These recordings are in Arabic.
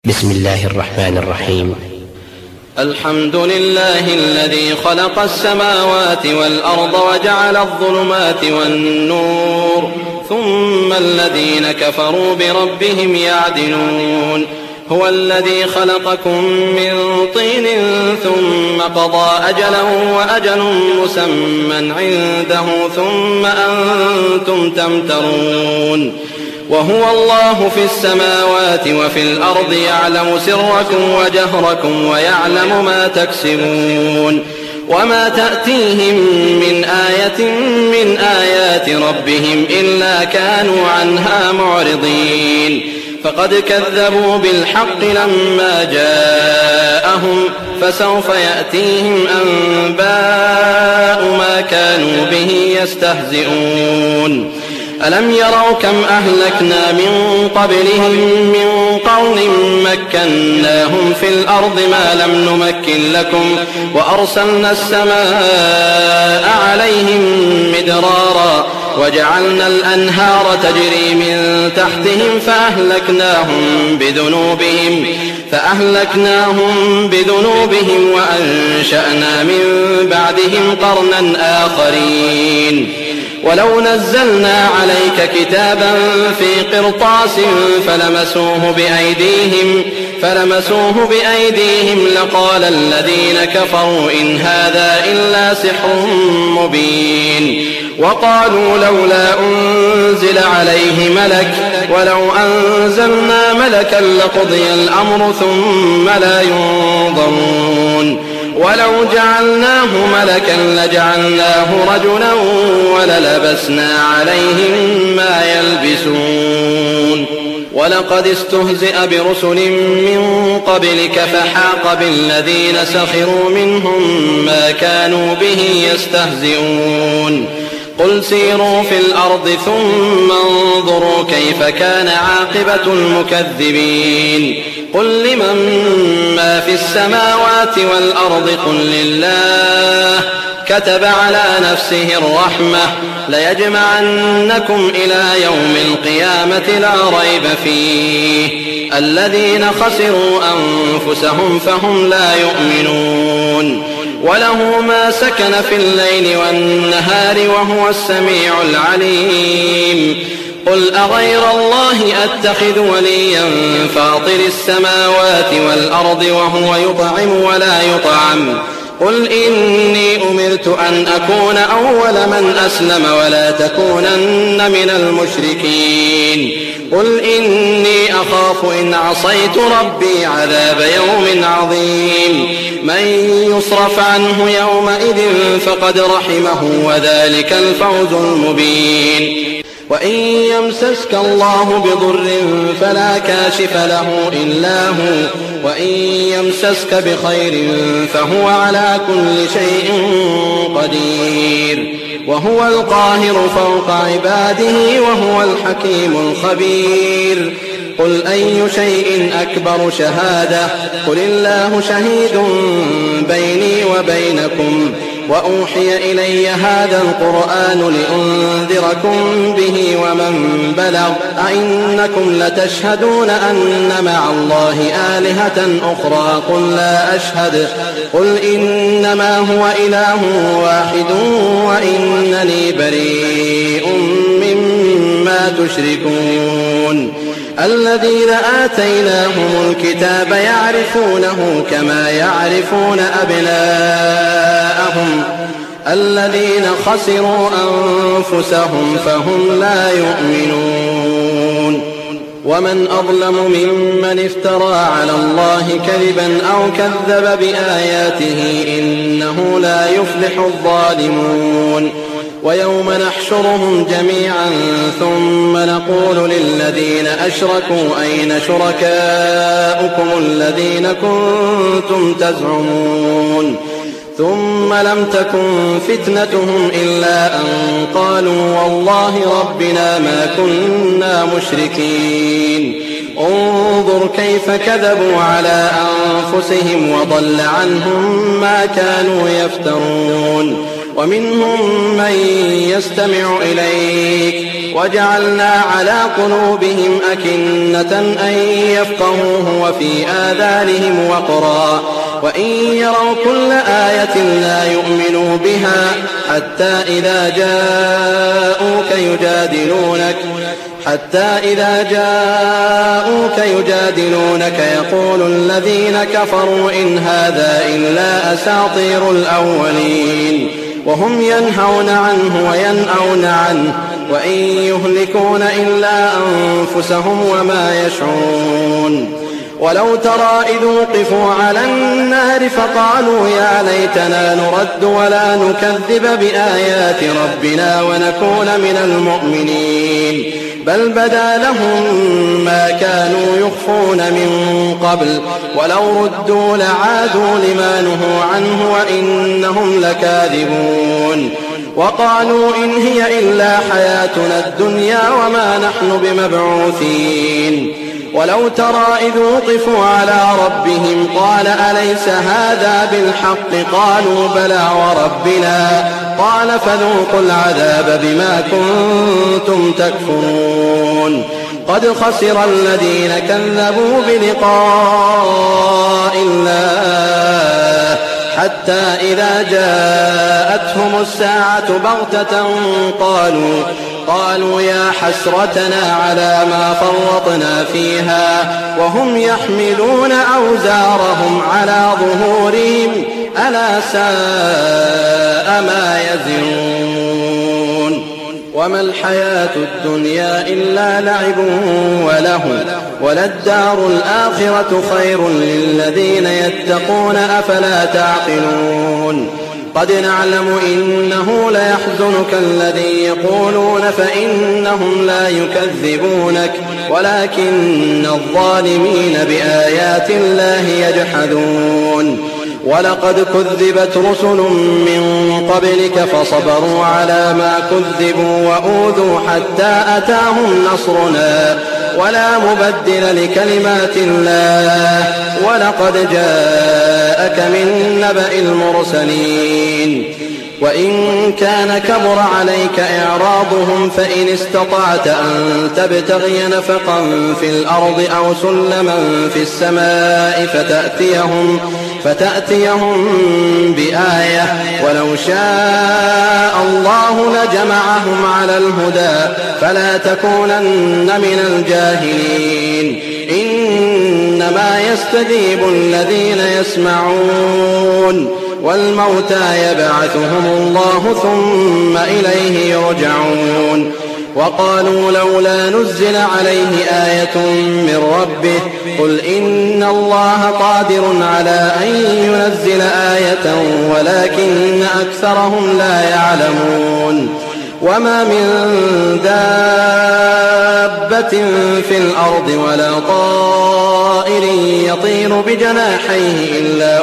بسم الله الرحمن الرحيم. الحمد لله الذي خلق السماوات والأرض وجعل الظلمات والنور ثم الذين كفروا بربهم يعدلون. هو الذي خلقكم من طين ثم قضى أجلا وأجل مسمى عنده ثم أنتم تمترون. وهو الله في السماوات وفي الأرض يعلم سركم وجهركم ويعلم ما تكسبون. وما تأتيهم من آية من آيات ربهم إلا كانوا عنها معرضين. فقد كذبوا بالحق لما جاءهم فسوف يأتيهم أنباء ما كانوا به يستهزئون. ألم يروا كم أهلكنا من قبلهم من قرن مكناهم في الأرض ما لم نمكن لكم وأرسلنا السماء عليهم مدرارا وجعلنا الأنهار تجري من تحتهم فأهلكناهم بذنوبهم وأنشأنا من بعدهم قرنا آخرين. ولو نزلنا عليك كتابا في قرطاس فلمسوه بأيديهم لقال الذين كفروا إن هذا إلا سحر مبين. وقالوا لولا أنزل عليه ملك ولو أنزلنا ملكا لقضي الأمر ثم لا ينظرون. ولو جعلناه ملكا لجعلناه رجلا وللبسنا عليهم ما يلبسون. ولقد استهزئ برسل من قبلك فحاق بالذين سخروا منهم ما كانوا به يستهزئون. قل سيروا في الأرض ثم انظروا كيف كان عاقبة المكذبين. قل لمن ما في السماوات والأرض قل لله كتب على نفسه الرحمة ليجمعنكم إلى يوم القيامة لا ريب فيه. الذين خسروا أنفسهم فهم لا يؤمنون. وله ما سكن في الليل والنهار وهو السميع العليم. قل أغير الله أتخذ وليا فاطر السماوات والأرض وهو يطعم ولا يطعم. قل إني أمرت أن أكون أول من أسلم ولا تكونن من المشركين. قل إني أخاف إن عصيت ربي عذاب يوم عظيم. من يصرف عنه يومئذ فقد رحمه وذلك الفوز المبين. وإن يمسسك الله بضر فلا كاشف له إلا هو وإن يمسسك بخير فهو على كل شيء قدير. وهو القاهر فوق عباده وهو الحكيم الخبير. قل أي شيء أكبر شهادة قل الله شهيد بيني وبينكم وأوحي إلي هذا القرآن لأنذركم به ومن بلغ أئنكم لتشهدون أن مع الله آلهة أخرى قل لا أشهد قل إنما هو إله واحد وإنني بريء مما تشركون. الذين آتيناهم الكتاب يعرفونه كما يعرفون أبناءهم الذين خسروا أنفسهم فهم لا يؤمنون. ومن أظلم ممن افترى على الله كذبا أو كذب بآياته إنه لا يفلح الظالمون. ويوم نحشرهم جميعا ثم نقول للذين أشركوا أين شركاؤكم الذين كنتم تزعمون. ثم لم تكن فتنتهم إلا أن قالوا والله ربنا ما كنا مشركين. انظر كيف كذبوا على أنفسهم وضل عنهم ما كانوا يفترون. ومنهم من يستمع إليك وجعلنا على قلوبهم أكنة أن يفقهوه وفي آذانهم وقرا وإن يروا كل آية لا يؤمنوا بها حتى إذا جاءوك يجادلونك يقول الذين كفروا إن هذا إلا أساطير الأولين وهم ينهون عنه وينأون عنه وإن يهلكون إلا أنفسهم وما يشعرون ولو ترى إذ وقفوا على النار فقالوا يا ليتنا نرد ولا نكذب بآيات ربنا ونكون من المؤمنين بل بدا لهم ما كانوا يخفون من قبل ولو ردوا لعادوا لما نهوا عنه وإنهم لكاذبون وقالوا إن هي إلا حياتنا الدنيا وما نحن بمبعوثين ولو ترى إذ وقفوا على ربهم قال أليس هذا بالحق قالوا بلى وربنا قال فذوقوا العذاب بما كنتم تكفرون قد خسر الذين كذبوا بلقاء الله حتى إذا جاءتهم الساعة بغتة قالوا يا حسرتنا على ما فرطنا فيها وهم يحملون أوزارهم على ظهورهم ألا ساء ما يزرون وما الحياة الدنيا إلا لعب ولهو وللدار الآخرة خير للذين يتقون أفلا تعقلون قد نعلم إنه ليحزنك الذي يقولون فإنهم لا يكذبونك ولكن الظالمين بآيات الله يجحدون ولقد كذبت رسل من قبلك فصبروا على ما كذبوا وأوذوا حتى أتاهم نصرنا ولا مبدل لكلمات الله ولقد جاءك من نبأ المرسلين وإن كان كبر عليك إعراضهم فإن استطعت أن تبتغي نفقا في الأرض أو سلما في السماء فتأتيهم بآية ولو شاء الله لجمعهم على الهدى فلا تكونن من الجاهلين إنما يستجيب الذين يسمعون والموتى يبعثهم الله ثم إليه يرجعون وقالوا لولا نزل عليه آية من ربه قل إن الله قادر على أن ينزل آية ولكن أكثرهم لا يعلمون وما من دابة في الأرض ولا طائر يطير بجناحيه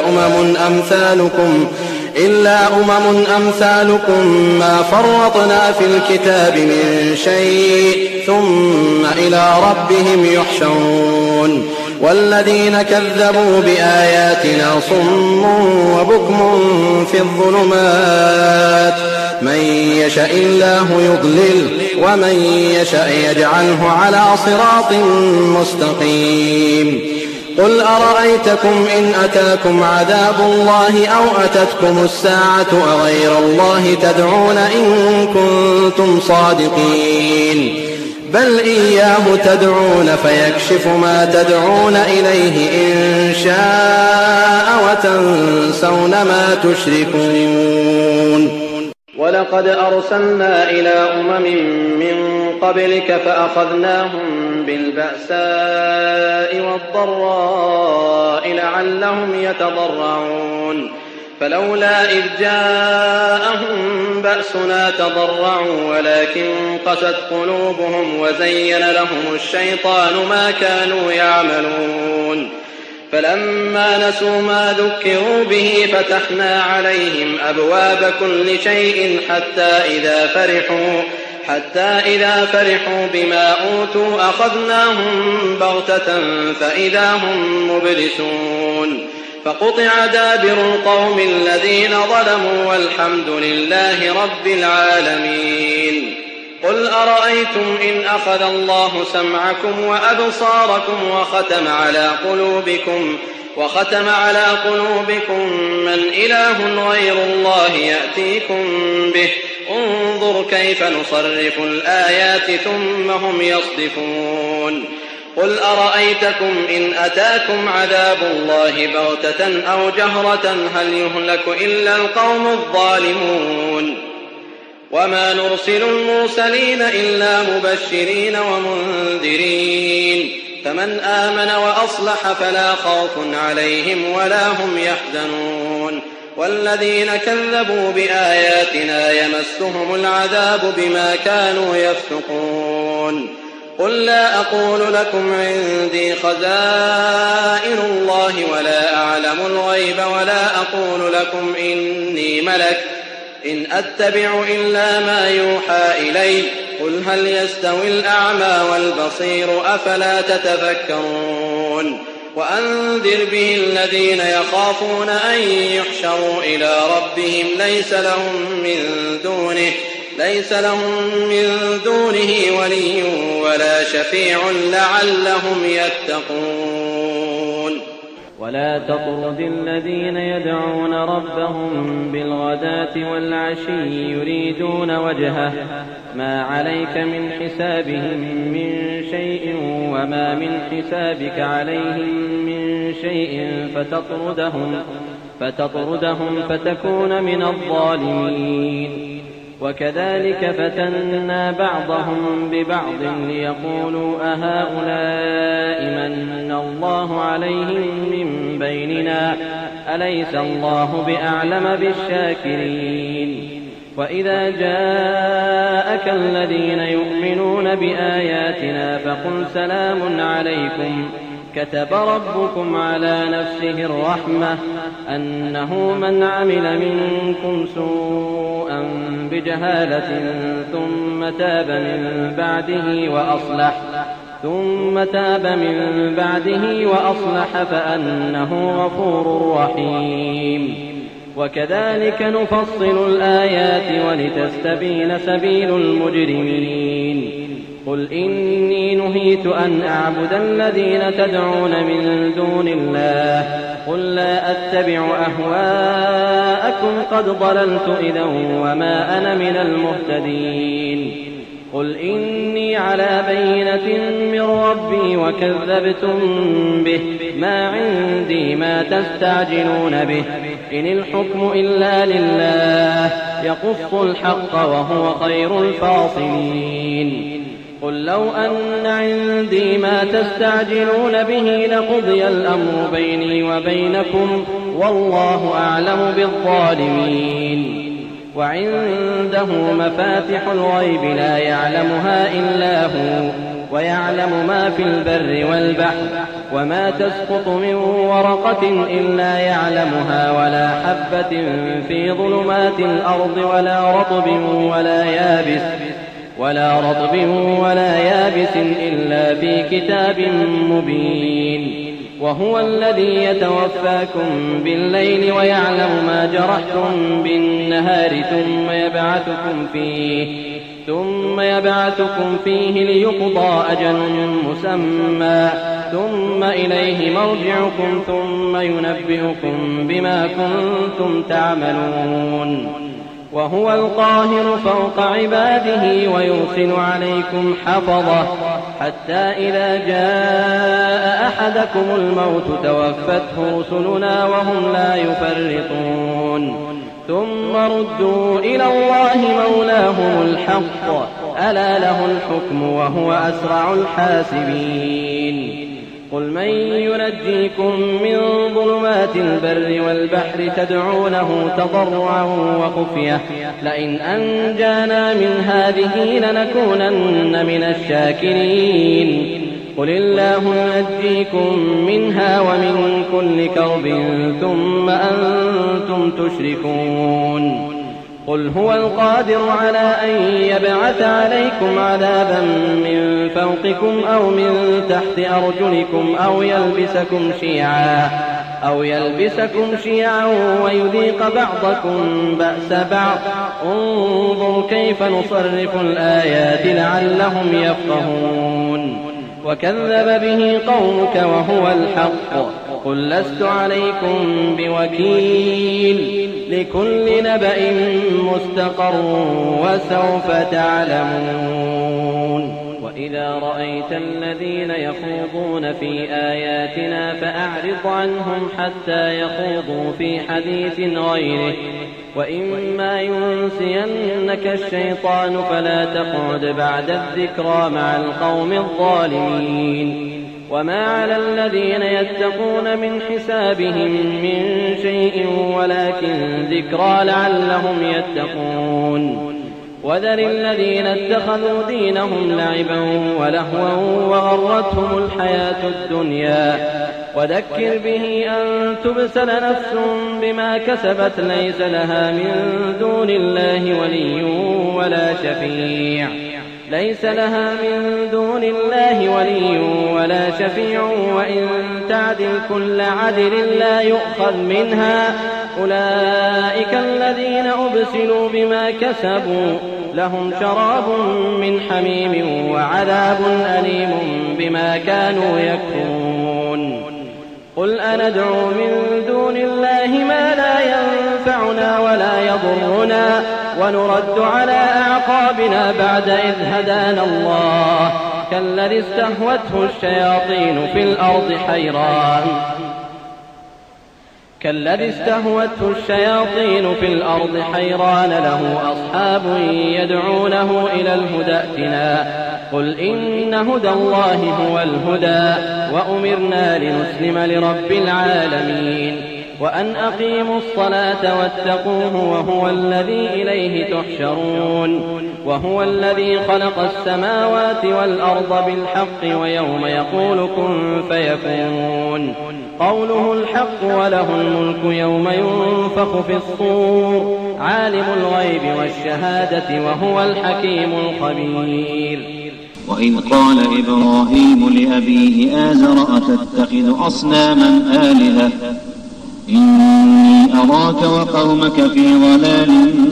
إلا أمم أمثالكم ما فرطنا في الكتاب من شيء ثم إلى ربهم يحشرون والذين كذبوا بآياتنا صم وبكم في الظلمات من يشاء الله يضلل ومن يشاء يجعله على صراط مستقيم قل أرأيتكم إن أتاكم عذاب الله أو أتتكم الساعة أغير الله تدعون إن كنتم صادقين بل إياه تدعون فيكشف ما تدعون إليه إن شاء وتنسون ما تشركون ولقد أرسلنا إلى أمم من قبلك فأخذناهم بالبأساء والضراء لعلهم يتضرعون فلولا إذ جاءهم بأسنا تضرعوا ولكن قست قلوبهم وزين لهم الشيطان ما كانوا يعملون فلما نسوا ما ذكروا به فتحنا عليهم أبواب كل شيء حتى إذا فرحوا بما أوتوا أخذناهم بغتة فإذا هم مبلسون فقطع دابر القوم الذين ظلموا والحمد لله رب العالمين. قل أرأيتم إن أخذ الله سمعكم وأبصاركم وختم على قلوبكم من إله غير الله يأتيكم به، انظر كيف نصرف الآيات ثم هم يصدفون. قل أرأيتكم إن أتاكم عذاب الله بغتة أو جهرة هل يهلك إلا القوم الظالمون. وما نرسل المرسلين إلا مبشرين ومنذرين، فمن آمن وأصلح فلا خوف عليهم ولا هم يحزنون. والذين كذبوا بآياتنا يمسهم العذاب بما كانوا يفسقون. قل لا أقول لكم عندي خزائن الله ولا أعلم الغيب ولا أقول لكم إني ملك إن أتبع إلا ما يوحى إلي. قل هل يستوي الأعمى والبصير أفلا تتفكرون. وأنذر به الذين يخافون أن يحشروا إلى ربهم ليس لهم من دونه ولي ولا شفيع لعلهم يتقون. ولا تطرد الذين يدعون ربهم بالغداة والعشي يريدون وجهه ما عليك من حسابهم من شيء وما من حسابك عليهم من شيء فتطردهم فتكون من الظالمين. وكذلك فتنا بعضهم ببعض ليقولوا أهؤلاء من الله عليهم من بيننا أليس الله بأعلم بالشاكرين. وإذا جاءك الذين يؤمنون بآياتنا فقل سلام عليكم كتب ربكم على نفسه الرحمة أنه من عمل منكم سوءا بجهالة ثم تاب من بعده وأصلح فأنه غفور رحيم. وكذلك نفصل الآيات ولتستبين سبيل المجرمين. قل إني نهيت أن أعبد الذين تدعون من دون الله قل لا أتبع أهواءكم قد ضللت إذا وما أنا من المهتدين. قل إني على بينة من ربي وكذبتم به ما عندي ما تستعجلون به إن الحكم إلا لله يقص الحق وهو خير الفاصلين. قل لو أن عندي ما تستعجلون به لقضي الأمر بيني وبينكم والله أعلم بالظالمين. وعنده مفاتح الغيب لا يعلمها إلا هو ويعلم ما في البر والبحر وما تسقط من ورقة إلا يعلمها ولا حبة في ظلمات الأرض ولا رطب ولا يابس إلا في كتاب مبين. وهو الذي يتوفاكم بالليل ويعلم ما جرحتم بالنهار ثم يبعثكم فيه ليقضى أجل مسمى ثم إليه مرجعكم ثم ينبئكم بما كنتم تعملون. وهو القاهر فوق عباده ويرسل عليكم حفظة حتى إذا جاء أحدكم الموت توفته رسلنا وهم لا يفرطون ثم ردوا إلى الله مولاهم الحق ألا له الحكم وهو أسرع الحاسبين. قل من ينجيكم من ظلمات البر والبحر تدعونه تضرعا وخفية لئن أنجانا من هذه لنكونن من الشاكرين. قل الله ينجيكم منها ومن كل كرب ثم أنتم تشركون. قل هو القادر على أن يبعث عليكم عذابا من فوقكم أو من تحت أرجلكم أو يلبسكم شيعا ويذيق بعضكم بأس بعض. انظر كيف نصرف الآيات لعلهم يفقهون. وكذب به قومك وهو الحق. قل لست عليكم بوكيل. لكل نبأ مستقر وسوف تعلمون. وإذا رأيت الذين يخوضون في آياتنا فأعرض عنهم حتى يخوضوا في حديث غيره. وإما ينسينك الشيطان فلا تقعد بعد الذكرى مع القوم الظالمين. وما على الذين يتقون من حسابهم من شيء ولكن ذكرى لعلهم يتقون. وذر الذين اتخذوا دينهم لعبا ولهوا وغرتهم الحياة الدنيا. وذكر به أن تبسل نفس بما كسبت ليس لها من دون الله ولي ولا شفيع وإن تعدل كل عدل لا يؤخذ منها. أولئك الذين أبسلوا بما كسبوا لهم شراب من حميم وعذاب أليم بما كانوا يكفرون. قل أندعو من دون الله ما لا ينفعنا ولا يضرنا ونرد على أعقابنا بعد إذ هدانا الله كالذي استهوته الشياطين في الأرض حيران له أصحاب يدعونه إلى الهدى ائتنا. قل إن هدى الله هو الهدى وأمرنا لنسلم لرب العالمين وأن أقيموا الصلاة واتقوه وهو الذي إليه تحشرون. وهو الذي خلق السماوات والأرض بالحق ويوم يقول كن فيكون قوله الحق وله الملك يوم ينفخ في الصور عالم الغيب والشهادة وهو الحكيم الخبير. وإذ قال إبراهيم لأبيه آزر أتتخذ أصناما آلهة إني أراك وقومك في ضلال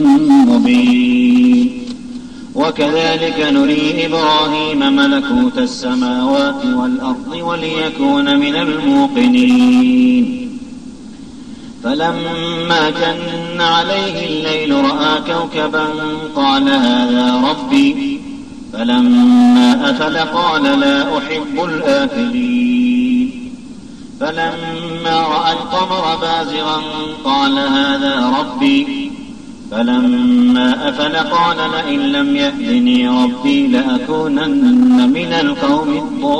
مبين. وكذلك نري إبراهيم ملكوت السماوات والأرض وليكون من الموقنين. فلما جن عليه الليل رأى كوكبا قال هذا ربي فلما أفل قال لا أحب الآفلين. فلما رأى القمر بازغا قال هذا ربي فلما أفل قال لئن لم يهدني ربي لأكونن من القوم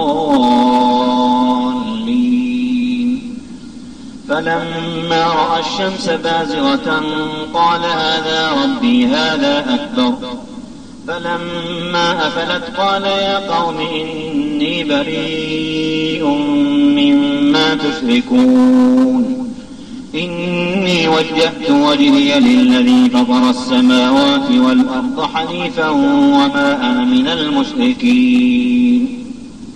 الضالين. فلما رأى الشمس بازغة قال هذا ربي هذا أكبر. فلما أفلت قال يا قوم إني بريء مما تشركون إني وجهت وجهي للذي فطر السماوات والأرض حنيفا وما أنا من المشركين.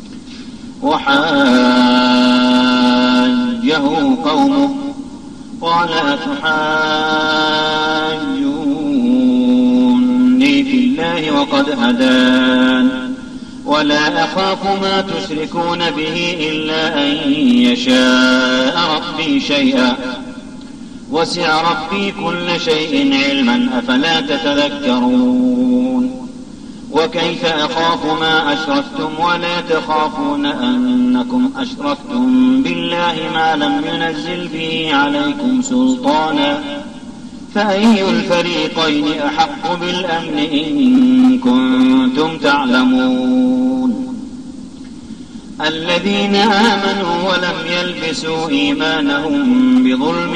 وحاجه قومه قال أتحاجوني في الله وقد هدان ولا أخاف ما تشركون به إلا أن يشاء ربي شيئا وسع ربي كل شيء علما أفلا تتذكرون. وكيف أخاف ما أشركتم ولا تخافون أنكم أشركتم بالله ما لم ينزل به عليكم سلطانا فأي الفريقين أحق بالأمن إن كنتم تعلمون. الذين آمنوا ولم يلبسوا إيمانهم بظلم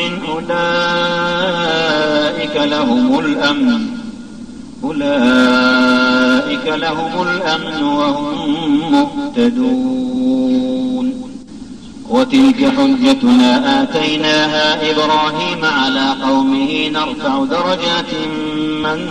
أولئك لهم الأمن وهم مهتدون. وتلك حجتنا آتيناها إبراهيم على قومه نرفع درجات من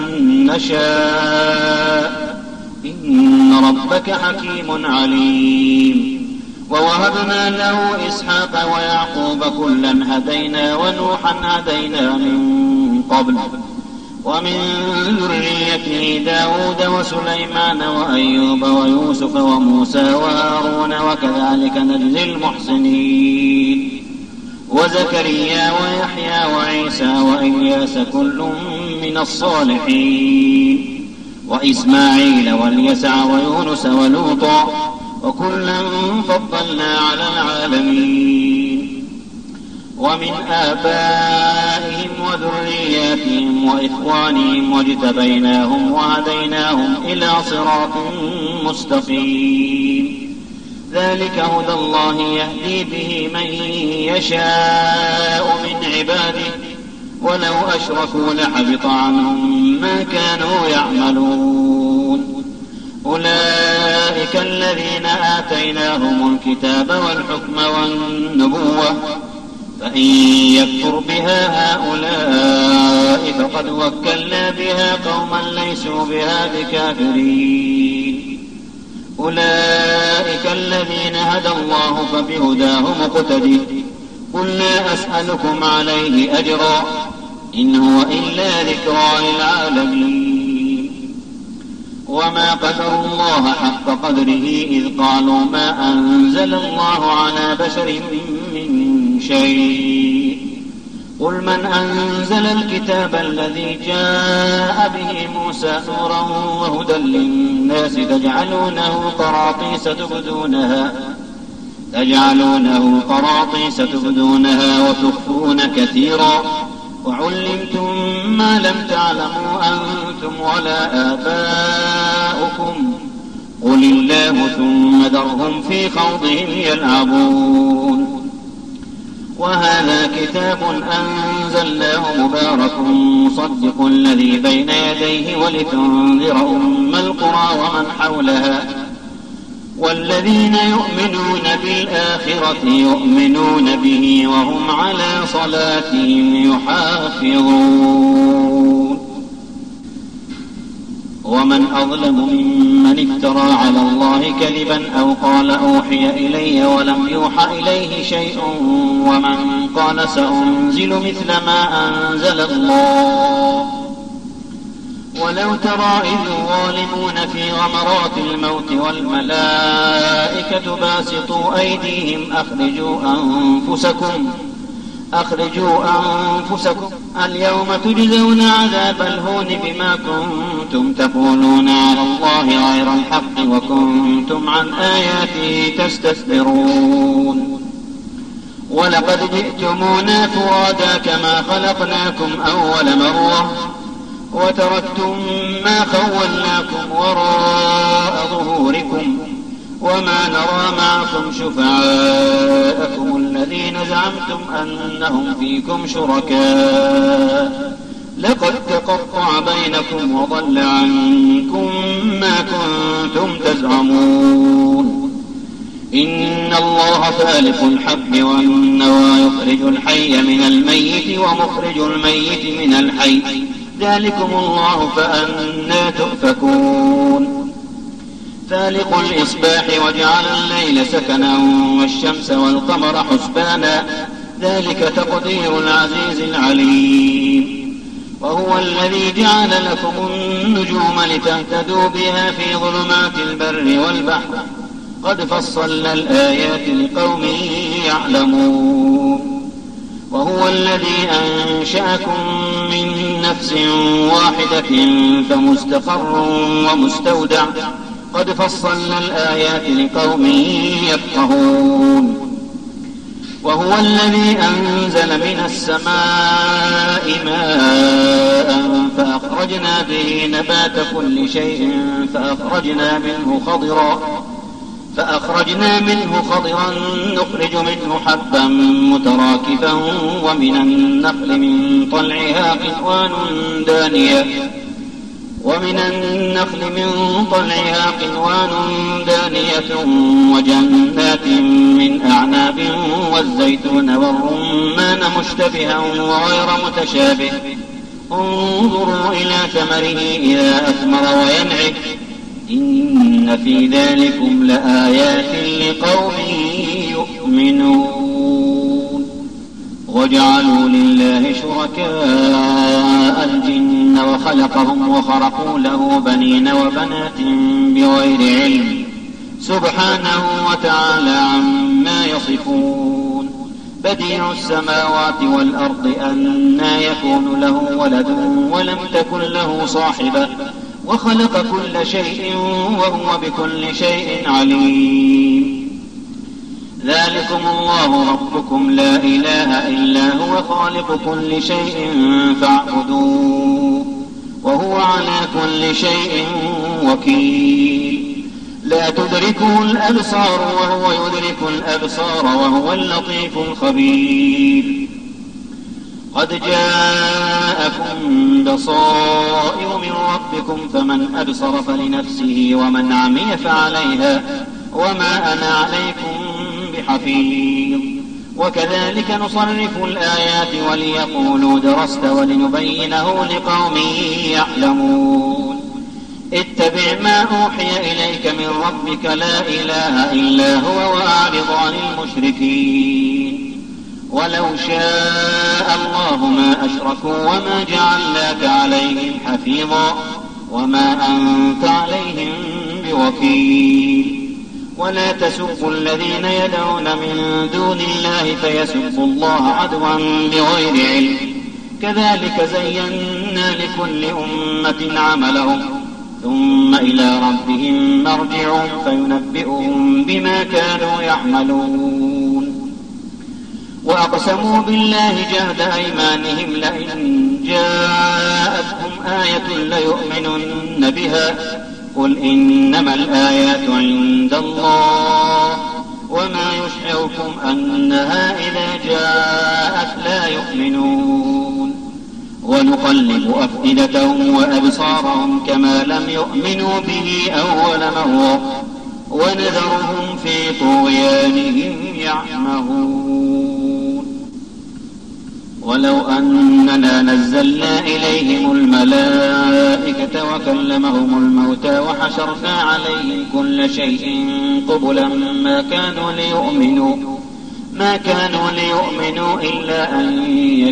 نشاء إن ربك حكيم عليم. ووهبنا له إسحاق ويعقوب كلا هدينا ونوحا هدينا من قبل ومن ذريته داود وسليمان وأيوب ويوسف وموسى وهارون وكذلك نجزي المحسنين. وزكريا ويحيى وعيسى وإلياس كل من الصالحين وإسماعيل واليسع ويونس ولوطا وكلا فضلنا على العالمين. ومن آبائهم وذرياتهم وإخوانهم واجتبيناهم وهديناهم إلى صراط مستقيم. ذلك هدى الله يهدي به من يشاء من عباده ولو أشركوا لحبط عنهم ما كانوا يعملون. أولئك الذين آتيناهم الكتاب والحكم والنبوة فإن يكفر بها هؤلاء فقد وكلنا بها قوما ليسوا بها بكافرين. أولئك الذين هدى الله فبهداه مقتدي. قل لا أسألكم عليه أجرا إن هو إلا ذكرى للعالمين. وما قدروا الله حق قدره إذ قالوا ما أنزل الله على بشر من شيء. قل من أنزل الكتاب الذي جاء به موسى نورا وهدى للناس تجعلونه قراطيس تبدونها وتخفون كثيرا وعلمتم ما لم تعلموا أنتم ولا آباؤكم قل الله ثم ذرهم في خوضهم يلعبون. وهذا كتاب أنزلناه مبارك مصدق الذي بين يديه ولتنذر أم القرى ومن حولها والذين يؤمنون بالآخرة يؤمنون به وهم على صلاتهم يحافظون. ومن أظلم ممن افترى على الله كذبا أو قال أوحي إلي ولم يوحى إليه شيء ومن قال سأنزل مثل ما أنزل الله. ولو ترى إذ الظالمون في غمرات الموت والملائكة باسطوا أيديهم أخرجوا أنفسكم اليوم تجزون عذاب الهون بما كنتم تقولون على الله غير الحق وكنتم عن آياته تستكبرون. ولقد جئتمونا فرادا كما خلقناكم أول مرة وتركتم ما خولناكم وراء ظهوركم وما نرى معكم شفعاءكم الذين زعمتم أنهم فيكم شركاء لقد تقطع بينكم وضل عنكم ما كنتم تزعمون. إن الله فالق الحب والنوى يخرج الحي من الميت ومخرج الميت من الحي ذلكم الله فأنى تؤفكون. فالق الإصباح وجعل الليل سكنا والشمس والقمر حسبانا ذلك تقدير العزيز العليم. وهو الذي جعل لكم النجوم لتهتدوا بها في ظلمات البر والبحر قد فصلنا الآيات لقوم يعلمون. وهو الذي أنشأكم من نفس واحدة فمستقر ومستودع قد فصلنا الآيات لقوم يفقهون. وهو الذي أنزل من السماء ماء فأخرجنا به نبات كل شيء فأخرجنا منه خضرا نخرج منه حبا متراكبا ومن النخل من طلعها قنوان دانية وجنات من أعناب والزيتون والرمان مشتبها وغير متشابه انظروا إلى ثمره إذا أثمر وينعم إن في ذلكم لآيات لقوم يؤمنون. وجعلوا لله شركاء الجن وخلقهم وخرقوا له بنين وبنات بغير علم سبحانه وتعالى عما يصفون. بديع السماوات والأرض أنى يكون له ولد ولم تكن له صاحبة وخلق كل شيء وهو بكل شيء عليم. ذلكم الله ربكم لا إله إلا هو خالق كل شيء فاعبدوه وهو على كل شيء وكيل. لا تدركه الأبصار وهو يدرك الأبصار وهو اللطيف الخبير. قد جاءكم بصائر من ربكم فمن أبصر فلنفسه ومن عمي فعليها وما أنا عليكم بحفيظ. وكذلك نصرف الآيات وليقولوا درست ولنبينه لقوم يعلمون. اتبع ما أوحي إليك من ربك لا إله إلا هو وأعرض عن المشركين. ولو شاء الله ما أشركوا وما جعلناك عليهم حفيظا وما أنت عليهم بوكيل. ولا تسبوا الذين يدعون من دون الله فيسبوا الله عدوا بغير علم كذلك زينا لكل أمة عملهم ثم إلى ربهم مرجعهم فينبئهم بما كانوا يعملون. وأقسموا بالله جهد أيمانهم لئن جاءتهم آية ليؤمنن بها قل إنما الآيات عند الله وما يشعركم أنها إذا جاءت لا يؤمنون. ونقلب أفئدتهم وأبصارهم كما لم يؤمنوا به أول مرة ونذرهم في طغيانهم يعمهون. ولو أننا نزلنا إليهم الملائكة وكلمهم الموتى وحشرنا عليهم كل شيء قبلا ما كانوا ليؤمنوا إلا أن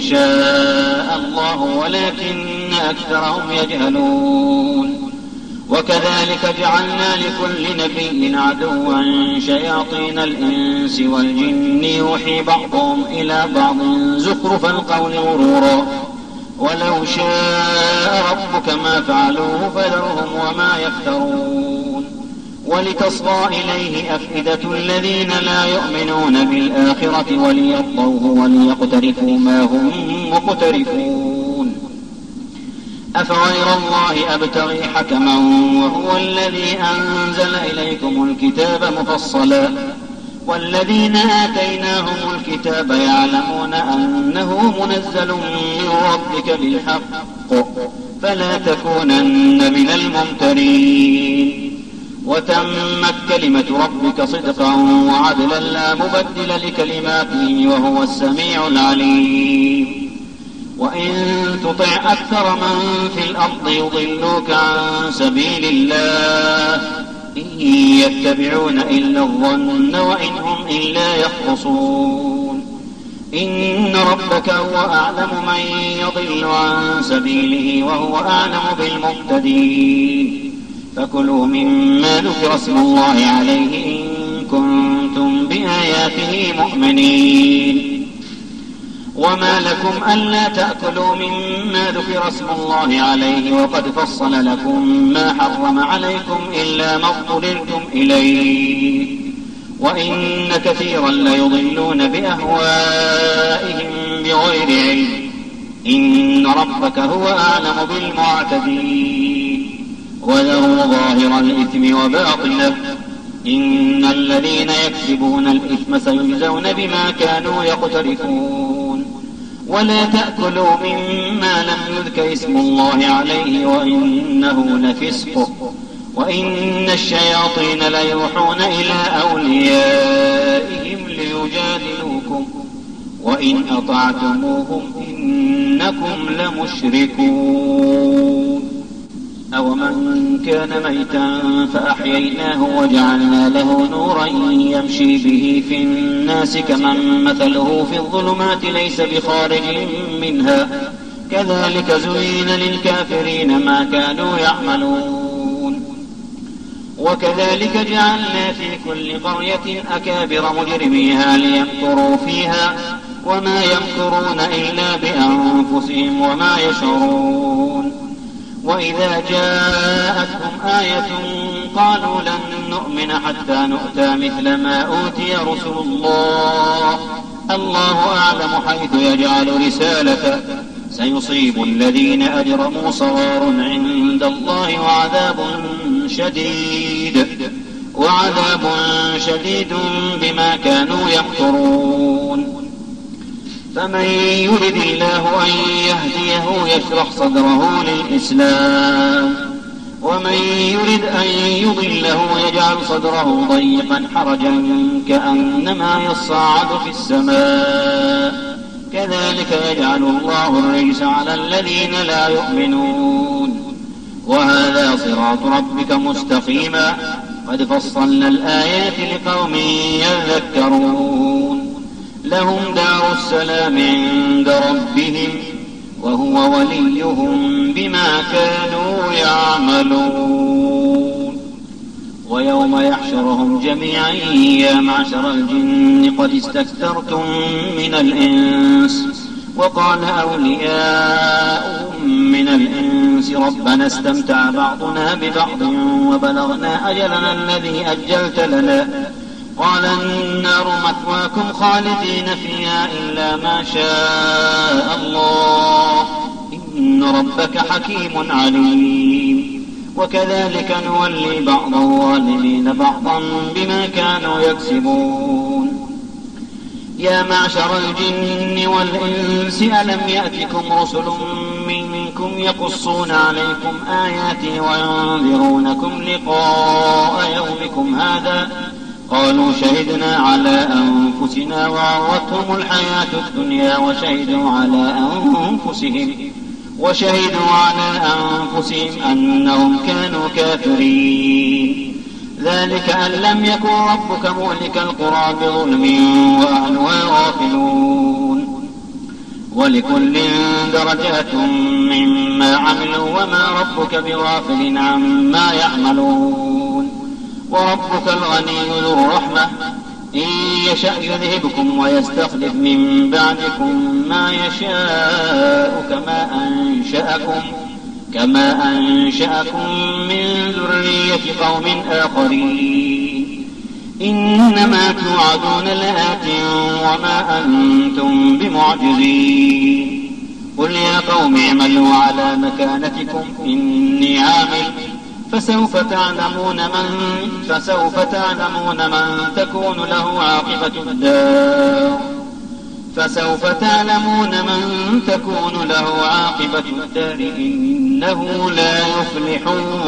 يشاء الله ولكن أكثرهم يجهلون. وكذلك جعلنا لكل نبي عدوا شياطين الإنس والجن يوحي بعضهم إلى بعض زخرف القول غرورا ولو شاء ربك ما فعلوه فذرهم وما يفترون. ولتصغى إليه أفئدة الذين لا يؤمنون بالآخرة وليرضوه وليقترفوا ما هم مقترفون. أفغير الله أبتغي حكما وهو الذي أنزل إليكم الكتاب مفصلا والذين آتيناهم الكتاب يعلمون أنه منزل من ربك بالحق فلا تكونن من الممترين. وتمت كلمة ربك صدقا وعدلا لا مبدل لكلماته وهو السميع العليم. وإن تطع أكثر من في الأرض يضلوك عن سبيل الله إن يتبعون إلا الظن وإن هم إلا يخرصون. إن ربك هو أعلم من يضل عن سبيله وهو أعلم بالمهتدين. فكلوا مما ذكر اسم الله عليه إن كنتم بآياته مؤمنين. وما لكم ألا تأكلوا مما ذكر اسم الله عليه وقد فصل لكم ما حرم عليكم إلا ما اضطررتم إليه وإن كثيرا ليضلون بأهوائهم بغير علم إن ربك هو أعلم بالمعتدين. وذروا ظاهر الإثم وباطنه إن الذين يكسبون الإثم سيجزون بما كانوا يقترفون. ولا تأكلوا مما لم يذكر اسم الله عليه وإنه لفسق وإن الشياطين ليوحون إلى أوليائهم ليجادلوكم وإن أطعتموهم إنكم لمشركون. أومن كان ميتا فأحييناه وجعلنا له نورا يمشي به في الناس كمن مثله في الظلمات ليس بخارج منها كذلك زين للكافرين ما كانوا يعملون. وكذلك جعلنا في كل قرية أكابر مجرميها ليمكروا فيها وما يمكرون إلا بأنفسهم وما يشعرون. وإذا جاءتهم آية قالوا لن نؤمن حتى نؤتى مثل ما أوتي رسل الله الله أعلم حيث يجعل رسالته سيصيب الذين أجرموا صغار عند الله وعذاب شديد بما كانوا يمكرون. فمن يرد الله أن يهديه يشرح صدره للإسلام ومن يرد أن يضله يجعل صدره ضيقا حرجا كأنما يصعد في السماء كذلك يجعل الله الرجس على الذين لا يؤمنون. وهذا صراط ربك مستقيما قد فصلنا الآيات لقوم يذكرون. لهم دار السلام عند ربهم وهو وليهم بما كانوا يعملون. ويوم يحشرهم جميعا يا معشر الجن قد استكثرتم من الإنس وقال أولياؤهم من الإنس ربنا استمتع بعضنا ببعض وبلغنا أجلنا الذي أجلت لنا قال النار مثواكم خالدين فيها إلا ما شاء الله إن ربك حكيم عليم. وكذلك نولي بعض الظالمين بعضا بما كانوا يكسبون. يا معشر الجن والإنس ألم يأتكم رسل منكم يقصون عليكم آياتي وينذرونكم لقاء يومكم هذا قالوا شهدنا على أنفسنا وغرتهم الحياة الدنيا وشهدوا على أنفسهم أنهم كانوا كافرين. ذلك أن لم يكن ربك مهلك القرى بظلم وأهلها غافلون. ولكل درجات مما عملوا وما ربك بغافل عما يعملون. وربك الغني ذو الرحمة إن يشأ يذهبكم ويستخلف من بعدكم ما يشاء كما أنشأكم من ذرية قوم آخرين. إنما توعدون لآت وما أنتم بمعجزين. قل يا قوم اعملوا على مكانتكم إني عامل فسوف تعلمون من تكون له عاقبة الدار إنه لا يفلح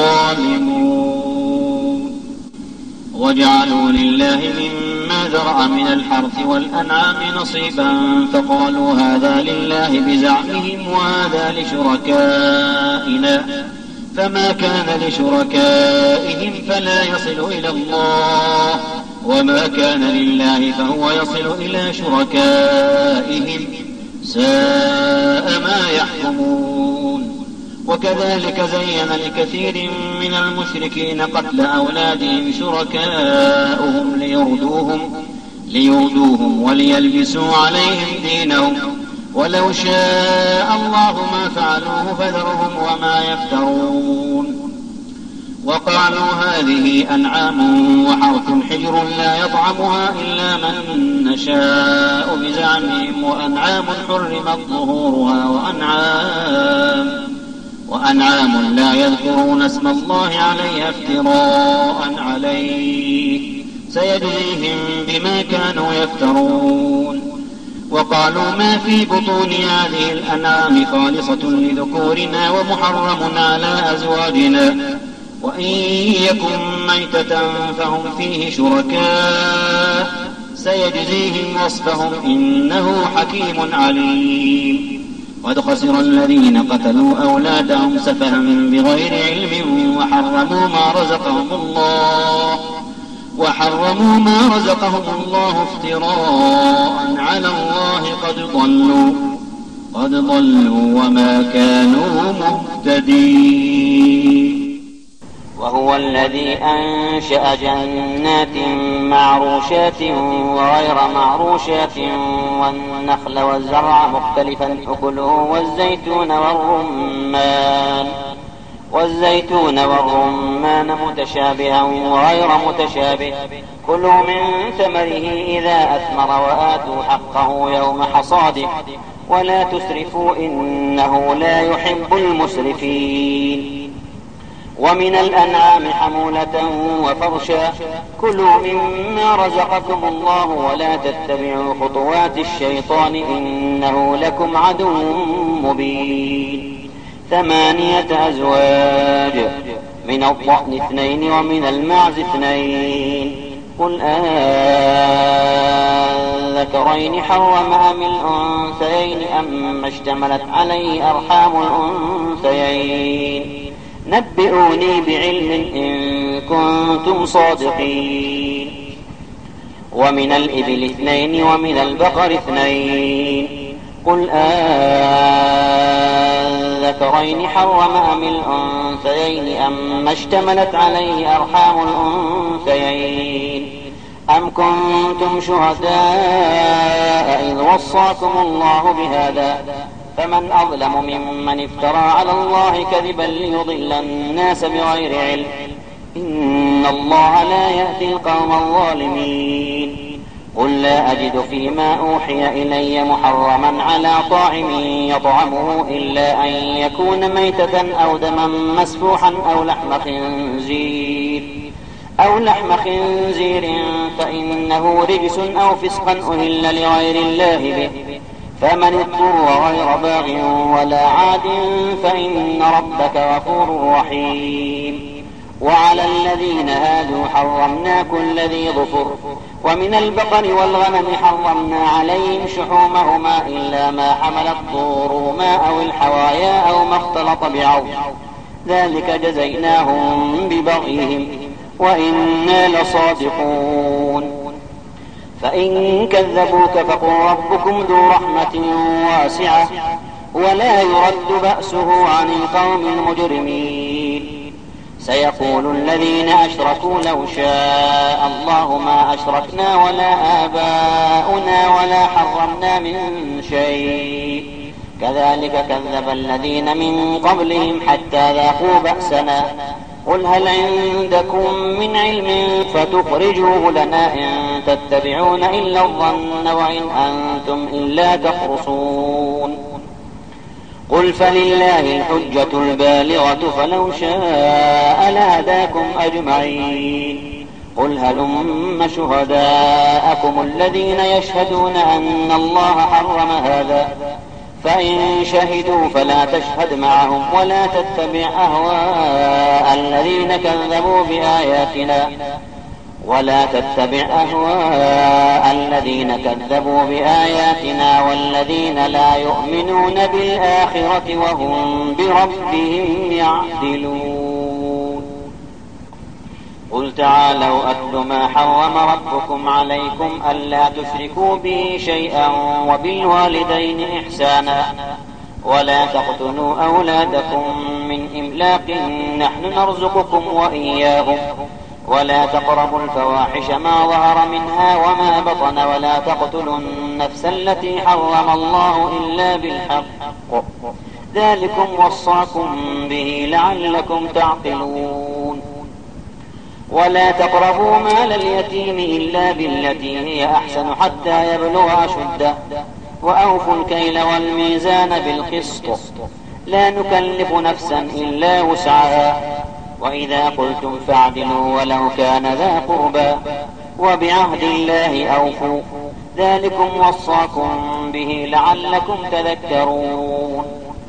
الظالمون. وجعلوا لله مما ذرأ من الحرث والأنعام نصيبا فقالوا هذا لله بزعمهم وهذا لشركائنا فما كان لشركائهم فلا يصل إلى الله وما كان لله فهو يصل إلى شركائهم ساء ما يحكمون. وكذلك زين لكثير من المشركين قتل أولادهم شركاؤهم ليردوهم وليلبسوا عليهم دينهم ولو شاء الله ما فعلوه فذرهم وما يفترون. وقالوا هذه أنعام وحرث حجر لا يطعمها إلا من نشاء بزعمهم وأنعام حرمت ظهورها وأنعام لا يذكرون اسم الله عليها افتراء عليه سيجزيهم بما كانوا يفترون. وقالوا ما في بطون هذه الأنعام خالصة لذكورنا ومحرم على أزواجنا وإن يكن ميتة فهم فيه شركاء سيجزيهم وصفهم إنه حكيم عليم. قد خسر الذين قتلوا أولادهم سفها بغير علم وحرموا ما رزقهم الله افتراء على الله قد ضلوا وما كانوا مهتدين. وهو الذي أنشأ جنات معروشات وغير معروشات والنخل والزرع مختلفا أكله والزيتون والرمان متشابها وغير متشابه كلوا من ثمره إذا أثمر وآتوا حقه يوم حصاده ولا تسرفوا إنه لا يحب المسرفين. ومن الأنعام حمولة وفرشا كلوا مما رزقكم الله ولا تتبعوا خطوات الشيطان إنه لكم عدو مبين. 8 أزواج من الضأن 2 ومن المعز 2 قل أذكرين حرم أم الأنثيين أم اشتملت عليه أرحام الأنثيين نبئوني بعلم إن كنتم صادقين. ومن الإبل 2 ومن البقر 2 قل أذكرين حرم أم الأنثيين أم اشتملت عليه أرحام الأنثيين أم كنتم شهداء إذ وصاكم الله بهذا فمن أظلم ممن افترى على الله كذبا ليضل الناس بغير علم إن الله لا يهدي القوم الظالمين. قل لا أجد فيما أوحي إلي محرما على طاعم يطعمه إلا أن يكون ميتة أو دما مسفوحا أو لحم خنزير فإنه رجس أو فسقا أهل لغير الله به فمن اضطر غير باغ ولا عاد فإن ربك غفور رحيم. وعلى الذين هادوا حرمنا كل ذي ظفر ومن البقر والغنم حرمنا عليهم شحومهما إلا ما حملت ظهورهما أو الحوايا أو ما اختلط بعظم ذلك جزيناهم ببغيهم وإنا لصادقون. فإن كذبوك فقل ربكم ذو رحمة واسعة ولا يرد بأسه عن القوم المجرمين. سيقول الذين أشركوا لو شاء الله ما أشركنا ولا آباؤنا ولا حرمنا من شيء كذلك كذب الذين من قبلهم حتى ذاقوا بأسنا قل هل عندكم من علم فتخرجوه لنا إن تتبعون إلا الظن وإن أنتم إلا تخرصون. قل فلله الحجة البالغة فلو شاء لهداكم أجمعين. قل هلم شهداءكم الذين يشهدون أن الله حرم هذا فإن شهدوا فلا تشهد معهم ولا تتبع أهواء الذين كذبوا بآياتنا والذين لا يؤمنون بالآخرة وهم بربهم يعدلون. قل تعالوا أتل ما حرم ربكم عليكم ألا تشركوا به شيئا وبالوالدين إحسانا ولا تقتلوا أولادكم من إملاق نحن نرزقكم وإياهم ولا تقربوا الفواحش ما ظهر منها وما بطن ولا تقتلوا النفس التي حرم الله إلا بالحق ذلكم وصاكم به لعلكم تعقلون. ولا تقربوا مال اليتيم إلا بالتي هي أحسن حتى يبلغ أشده وأوفوا الكيل والميزان بالقسط لا نكلف نفسا إلا وسعها وإذا قلتم فاعدلوا ولو كان ذا قربى وبعهد الله أوفوا ذلكم وصاكم به لعلكم تذكرون.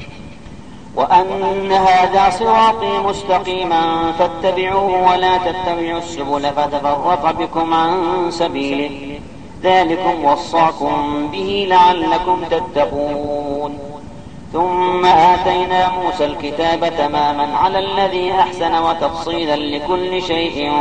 وأن هذا صراطي مستقيما فاتبعوه ولا تتبعوا السبل فتفرق بكم عن سبيله ذلكم وصاكم به لعلكم تتقون. ثم آتينا موسى الكتاب تماما على الذي أحسن وتفصيلا لكل شيء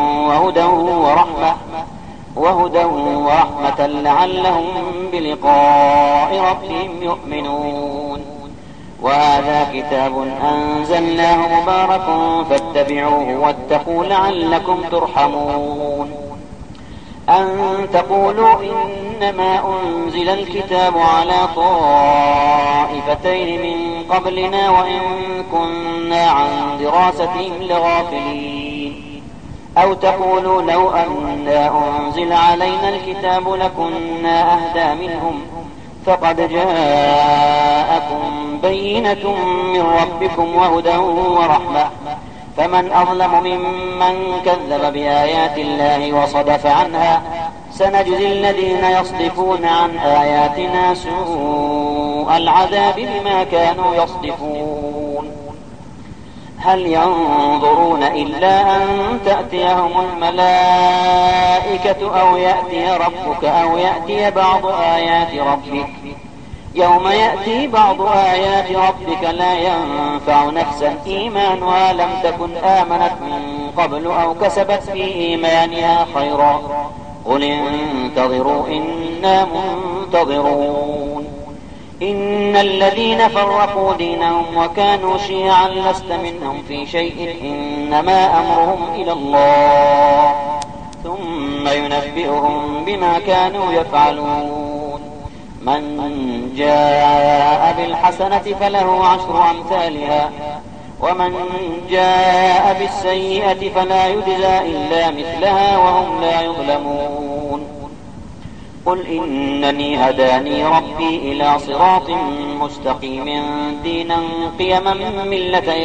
وهدى ورحمة لعلهم بلقاء ربهم يؤمنون. وهذا كتاب أنزلناه مبارك فاتبعوه واتقوا لعلكم ترحمون. أن تقولوا إنما أنزل الكتاب على طائفتين من قبلنا وإن كنا عن دراستهم لغافلين. أو تقولوا لو أننا أنزل علينا الكتاب لكنا أهدى منهم فقد جاءكم بينة من ربكم وهدى ورحمة فمن أظلم ممن كذب بآيات الله وصدف عنها سنجزي الذين يصدفون عن آياتنا سوء العذاب بما كانوا يصدفون. هل ينظرون إلا أن تأتيهم الملائكة أو يأتي ربك أو يأتي بعض آيات ربك يوم يأتي بعض آيات ربك لا ينفع نفسا إيمانها لم تكن آمنت من قبل أو كسبت في إيمانها خيرا قل انتظروا إنا منتظرون. إن الذين فرقوا دينهم وكانوا شيعا لست منهم في شيء إنما أمرهم إلى الله ثم ينبئهم بما كانوا يفعلون. من جاء بالحسنة فله 10 أمثالها ومن جاء بالسيئة فلا يجزى إلا مثلها وهم لا يظلمون. قل إنني هداني ربي إلى صراط مستقيم دينا قيما ملة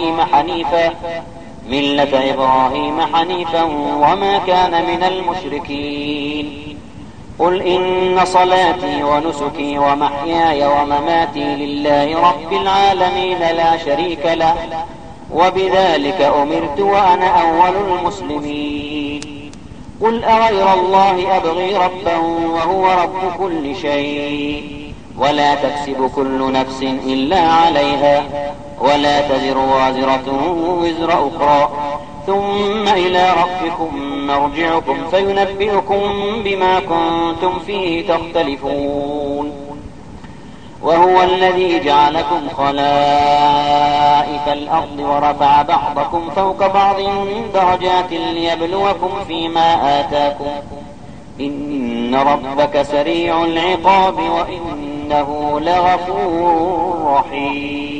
إبراهيم حنيفا وما كان من المشركين. قل إن صلاتي ونسكي ومحياي ومماتي لله رب العالمين لا شريك له وبذلك أمرت وأنا أول المسلمين. قل أغير الله أبغي ربا وهو رب كل شيء ولا تكسب كل نفس إلا عليها ولا تزر وازرة وزر أخرى ثم إلى ربكم مرجعكم فينبئكم بما كنتم فيه تختلفون. وهو الذي جعلكم خلائف الأرض ورفع بعضكم فوق بعض درجات ليبلوكم فيما آتاكم إن ربك سريع العقاب وإنه لغفور رحيم.